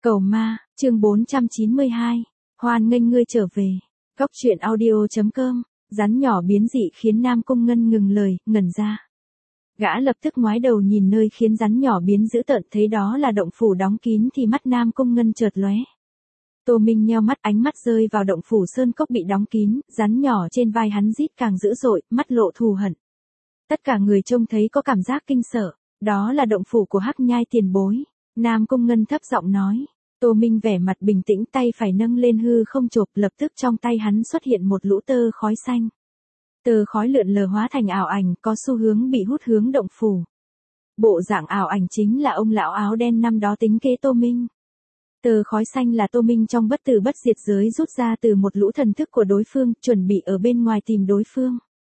Cầu ma, chương 492. Hoan nghênh ngươi trở về. Góc truyện audio.com. Rắn nhỏ biến dị khiến Nam Cung Ngân ngừng lời, ngẩn ra. Gã lập tức ngoái đầu nhìn nơi khiến rắn nhỏ biến dữ tợn, thấy đó là động phủ đóng kín thì mắt Nam Cung Ngân chợt lóe. Tô Minh nheo mắt, ánh mắt rơi vào động phủ sơn cốc bị đóng kín, rắn nhỏ trên vai hắn rít càng dữ dội, mắt lộ thù hận. Tất cả người trông thấy có cảm giác kinh sợ, đó là động phủ của Hắc Nhai tiền bối. Nam Cung Ngân thấp giọng nói. Tô Minh vẻ mặt bình tĩnh, tay phải nâng lên hư không chộp, lập tức trong tay hắn xuất hiện một lũ tơ khói xanh. Tơ khói lượn lờ hóa thành ảo ảnh, có xu hướng bị hút hướng động phủ. Bộ dạng ảo ảnh chính là ông lão áo đen năm đó tính kế Tô Minh. Tơ khói xanh là Tô Minh trong bất tử bất diệt giới rút ra từ một lũ thần thức của đối phương, chuẩn bị ở bên ngoài tìm đối phương.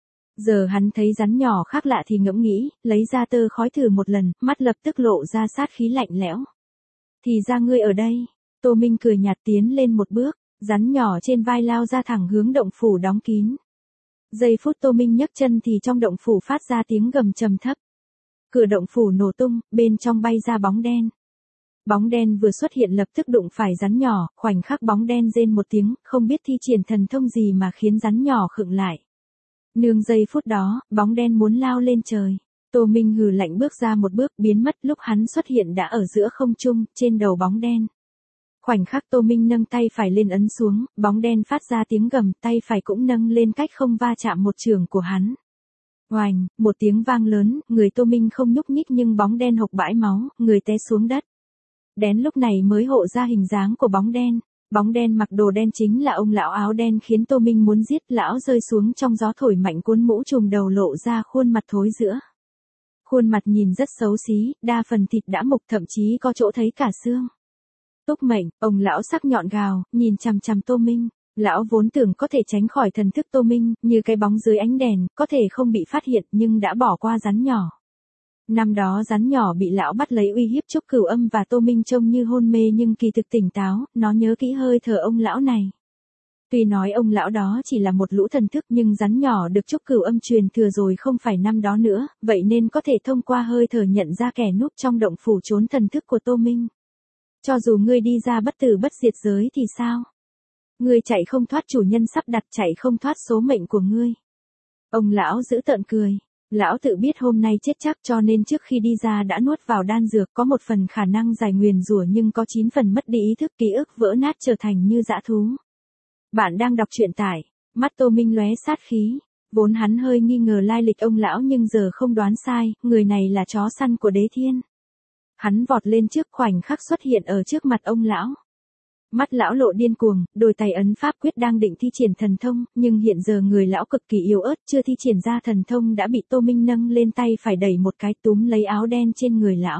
Giờ hắn thấy rắn nhỏ khác lạ thì ngẫm nghĩ, lấy ra tơ khói thử một lần, mắt lập tức lộ ra sát khí lạnh lẽo. Thì ra ngươi ở đây. Tô Minh cười nhạt tiến lên một bước, rắn nhỏ trên vai lao ra thẳng hướng động phủ đóng kín. Giây phút Tô Minh nhấc chân thì trong động phủ phát ra tiếng gầm trầm thấp. Cửa động phủ nổ tung, bên trong bay ra bóng đen. Bóng đen vừa xuất hiện lập tức đụng phải rắn nhỏ, khoảnh khắc bóng đen rên một tiếng, không biết thi triển thần thông gì mà khiến rắn nhỏ khựng lại. Nương giây phút đó, bóng đen muốn lao lên trời. Tô Minh hừ lạnh bước ra một bước, biến mất, lúc hắn xuất hiện đã ở giữa không trung, trên đầu bóng đen. Khoảnh khắc Tô Minh nâng tay phải lên ấn xuống, bóng đen phát ra tiếng gầm, tay phải cũng nâng lên cách không va chạm một chưởng của hắn. Oành, một tiếng vang lớn, người Tô Minh không nhúc nhích nhưng bóng đen hộc bãi máu, người té xuống đất. Đến lúc này mới hộ ra hình dáng của bóng đen. Bóng đen mặc đồ đen chính là ông lão áo đen khiến Tô Minh muốn giết, lão rơi xuống trong gió thổi mạnh cuốn mũ trùm đầu lộ ra khuôn mặt thối rữa. Khuôn mặt nhìn rất xấu xí, đa phần thịt đã mục, thậm chí có chỗ thấy cả xương. Túc Mệnh, ông lão sắc nhọn gào, nhìn chằm chằm Tô Minh. Lão vốn tưởng có thể tránh khỏi thần thức Tô Minh, như cái bóng dưới ánh đèn, có thể không bị phát hiện nhưng đã bỏ qua rắn nhỏ. Năm đó rắn nhỏ bị lão bắt lấy uy hiếp Trúc Cửu Âm và Tô Minh trông như hôn mê nhưng kỳ thực tỉnh táo, nó nhớ kỹ hơi thở ông lão này. Tuy nói ông lão đó chỉ là một lũ thần thức nhưng rắn nhỏ được Trúc Cửu Âm truyền thừa rồi không phải năm đó nữa, vậy nên có thể thông qua hơi thở nhận ra kẻ núp trong động phủ trốn thần thức của Tô Minh. Cho dù ngươi đi ra bất tử bất diệt giới thì sao? Ngươi chạy không thoát chủ nhân sắp đặt, chạy không thoát số mệnh của ngươi. Ông lão giữ tợn cười. Lão tự biết hôm nay chết chắc cho nên trước khi đi ra đã nuốt vào đan dược, có một phần khả năng giải nguyền rủa nhưng có 9 phần mất đi ý thức, ký ức vỡ nát trở thành như dã thú. Bạn đang đọc truyện tải. Mắt Tô Minh lóe sát khí. Vốn hắn hơi nghi ngờ lai lịch ông lão nhưng giờ không đoán sai, người này là chó săn của Đế Thiên. Hắn vọt lên trước, khoảnh khắc xuất hiện ở trước mặt ông lão. Mắt lão lộ điên cuồng, đôi tay ấn pháp quyết đang định thi triển thần thông, nhưng hiện giờ người lão cực kỳ yếu ớt, chưa thi triển ra thần thông đã bị Tô Minh nâng lên tay phải đẩy một cái, túm lấy áo đen trên người lão.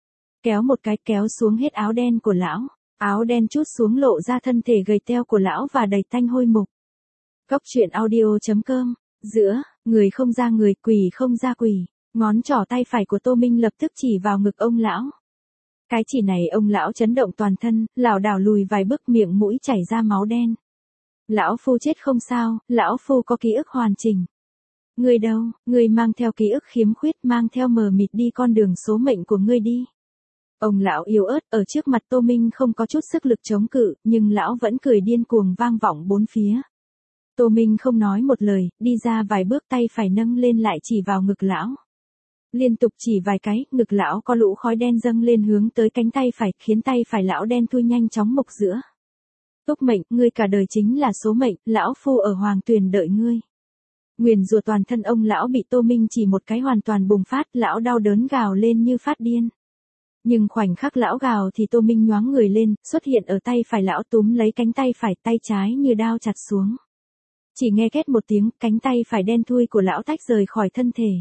Kéo một cái, kéo xuống hết áo đen của lão. Áo đen trút xuống lộ ra thân thể gầy teo của lão và đầy tanh hôi mục. Góc truyện audio.com. Giữa, người không ra người, quỷ không ra quỷ. Ngón trỏ tay phải của Tô Minh lập tức chỉ vào ngực ông lão. Cái chỉ này ông lão chấn động toàn thân, lảo đảo lùi vài bước, miệng mũi chảy ra máu đen. Lão phu chết không sao, lão phu có ký ức hoàn chỉnh. Ngươi đâu, ngươi mang theo ký ức khiếm khuyết, mang theo mờ mịt đi con đường số mệnh của ngươi đi. Ông lão yếu ớt ở trước mặt Tô Minh không có chút sức lực chống cự, nhưng lão vẫn cười điên cuồng vang vọng bốn phía. Tô Minh không nói một lời, đi ra vài bước, tay phải nâng lên lại chỉ vào ngực lão. Liên tục chỉ vài cái, ngực lão có lũ khói đen dâng lên hướng tới cánh tay phải, khiến tay phải lão đen thui nhanh chóng mục giữa. Túc Mệnh, ngươi cả đời chính là số mệnh, lão phu ở Hoàng Tuyền đợi ngươi. Nguyền rủa toàn thân ông lão bị Tô Minh chỉ một cái hoàn toàn bùng phát, lão đau đớn gào lên như phát điên. Nhưng khoảnh khắc lão gào thì Tô Minh nhoáng người lên, xuất hiện ở tay phải lão, túm lấy cánh tay phải, tay trái như đao chặt xuống. Chỉ nghe két một tiếng, cánh tay phải đen thui của lão tách rời khỏi thân thể.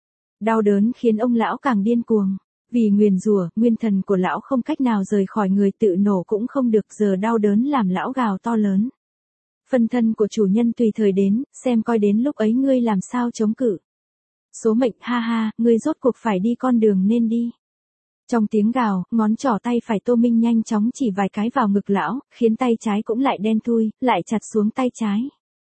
Đau đớn khiến ông lão càng điên cuồng. Vì nguyền rủa, nguyên thần của lão không cách nào rời khỏi người, tự nổ cũng không được, giờ đau đớn làm lão gào to lớn. Phân thân của chủ nhân tùy thời đến, xem coi đến lúc ấy ngươi làm sao chống cự. Số mệnh, ha ha, ngươi rốt cuộc phải đi con đường nên đi. Trong tiếng gào, ngón trỏ tay phải Tô Minh nhanh chóng chỉ vài cái vào ngực lão, khiến tay trái cũng lại đen thui, lại chặt xuống tay trái.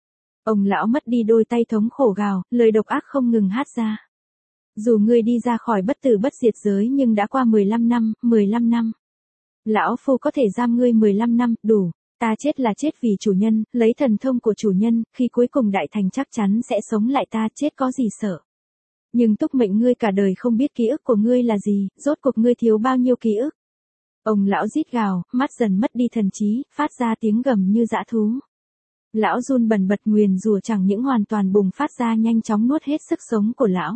Ông lão mất đi đôi tay thống khổ gào, lời độc ác không ngừng hát ra. Dù ngươi đi ra khỏi bất tử bất diệt giới nhưng đã qua 15 năm. Lão phu có thể giam ngươi 15 năm, đủ. Ta chết là chết vì chủ nhân, lấy thần thông của chủ nhân, khi cuối cùng đại thành chắc chắn sẽ sống lại, ta chết có gì sợ. Nhưng túc mệnh ngươi cả đời không biết ký ức của ngươi là gì, rốt cuộc ngươi thiếu bao nhiêu ký ức. Ông lão rít gào, mắt dần mất đi thần trí, phát ra tiếng gầm như dã thú. Lão run bần bật, nguyền rủa chẳng những hoàn toàn bùng phát ra, nhanh chóng nuốt hết sức sống của lão.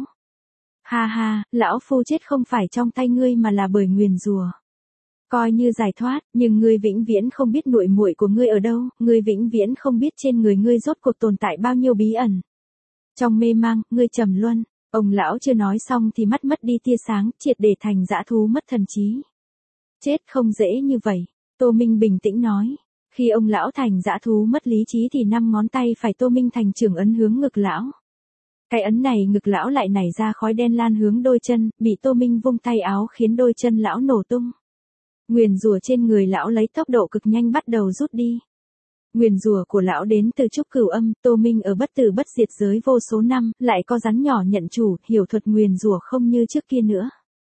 Ha ha, lão phu chết không phải trong tay ngươi mà là bởi nguyền rủa. Coi như giải thoát, nhưng ngươi vĩnh viễn không biết muội muội của ngươi ở đâu, ngươi vĩnh viễn không biết trên người ngươi rốt cuộc tồn tại bao nhiêu bí ẩn. Trong mê mang, ngươi trầm luân. Ông lão chưa nói xong thì mắt mất đi tia sáng, triệt để thành dã thú mất thần trí. Chết không dễ như vậy, Tô Minh bình tĩnh nói. Khi ông lão thành dã thú mất lý trí thì 5 ngón tay phải Tô Minh thành trưởng ấn hướng ngực lão. Cái ấn này ngực lão lại nảy ra khói đen lan hướng đôi chân, bị Tô Minh vung tay áo khiến đôi chân lão nổ tung. Nguyền rủa trên người lão lấy tốc độ cực nhanh bắt đầu rút đi. Nguyền rủa của lão đến từ Trúc Cửu Âm, Tô Minh ở bất tử bất diệt giới vô số năm, lại có rắn nhỏ nhận chủ, hiểu thuật nguyền rủa không như trước kia nữa.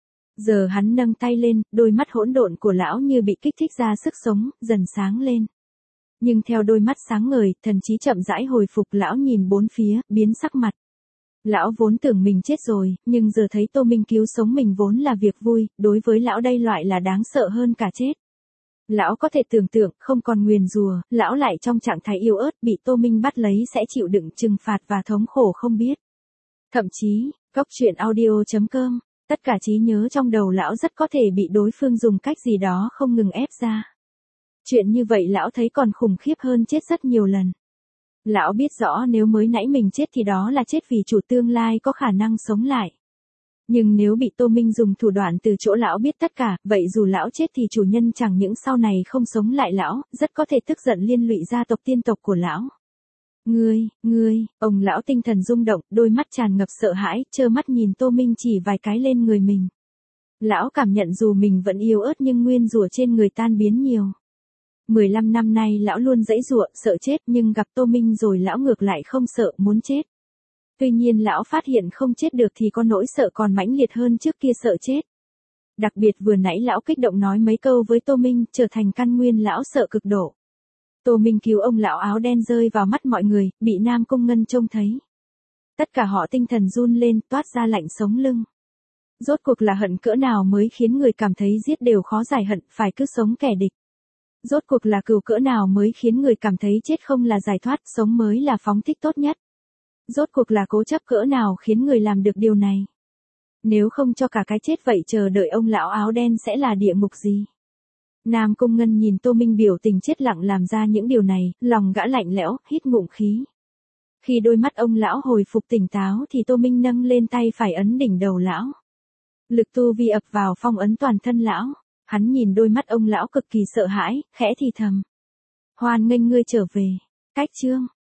Giờ hắn nâng tay lên, đôi mắt hỗn độn của lão như bị kích thích ra sức sống, dần sáng lên. Nhưng theo đôi mắt sáng ngời, thần trí chậm rãi hồi phục, lão nhìn bốn phía, biến sắc mặt. Lão vốn tưởng mình chết rồi, nhưng giờ thấy Tô Minh cứu sống mình vốn là việc vui, đối với lão đây loại là đáng sợ hơn cả chết. Lão có thể tưởng tượng, không còn nguyền rủa, lão lại trong trạng thái yếu ớt, bị Tô Minh bắt lấy sẽ chịu đựng trừng phạt và thống khổ không biết. Thậm chí, Cốc Truyện Audio.com, tất cả trí nhớ trong đầu lão rất có thể bị đối phương dùng cách gì đó không ngừng ép ra. Chuyện như vậy lão thấy còn khủng khiếp hơn chết rất nhiều lần. Lão biết rõ nếu mới nãy mình chết thì đó là chết vì chủ tương lai có khả năng sống lại. Nhưng nếu bị Tô Minh dùng thủ đoạn từ chỗ lão biết tất cả, vậy dù lão chết thì chủ nhân chẳng những sau này không sống lại lão, rất có thể tức giận liên lụy gia tộc tiên tộc của lão. Ngươi, ông lão tinh thần rung động, đôi mắt tràn ngập sợ hãi, trơ mắt nhìn Tô Minh chỉ vài cái lên người mình. Lão cảm nhận dù mình vẫn yếu ớt nhưng nguyên rủa trên người tan biến nhiều. 15 năm nay lão luôn giãy giụa, sợ chết, nhưng gặp Tô Minh rồi lão ngược lại không sợ, muốn chết. Tuy nhiên lão phát hiện không chết được thì có nỗi sợ còn mãnh liệt hơn trước kia sợ chết. Đặc biệt vừa nãy lão kích động nói mấy câu với Tô Minh, trở thành căn nguyên lão sợ cực độ. Tô Minh cứu ông lão áo đen rơi vào mắt mọi người, bị Nam Cung Ngân trông thấy. Tất cả họ tinh thần run lên, toát ra lạnh sống lưng. Rốt cuộc là hận cỡ nào mới khiến người cảm thấy giết đều khó giải hận, phải cứ sống kẻ địch. Rốt cuộc là cừu cỡ nào mới khiến người cảm thấy chết không là giải thoát, sống mới là phóng thích tốt nhất. Rốt cuộc là cố chấp cỡ nào khiến người làm được điều này. Nếu không cho cả cái chết vậy chờ đợi ông lão áo đen sẽ là địa ngục gì? Nam Cung Ngân nhìn Tô Minh biểu tình chết lặng làm ra những điều này, lòng gã lạnh lẽo, hít ngụm khí. Khi đôi mắt ông lão hồi phục tỉnh táo thì Tô Minh nâng lên tay phải ấn đỉnh đầu lão. Lực tu vi ập vào phong ấn toàn thân lão. Hắn nhìn đôi mắt ông lão cực kỳ sợ hãi, khẽ thì thầm. Hoan nghênh ngươi trở về. Cách chương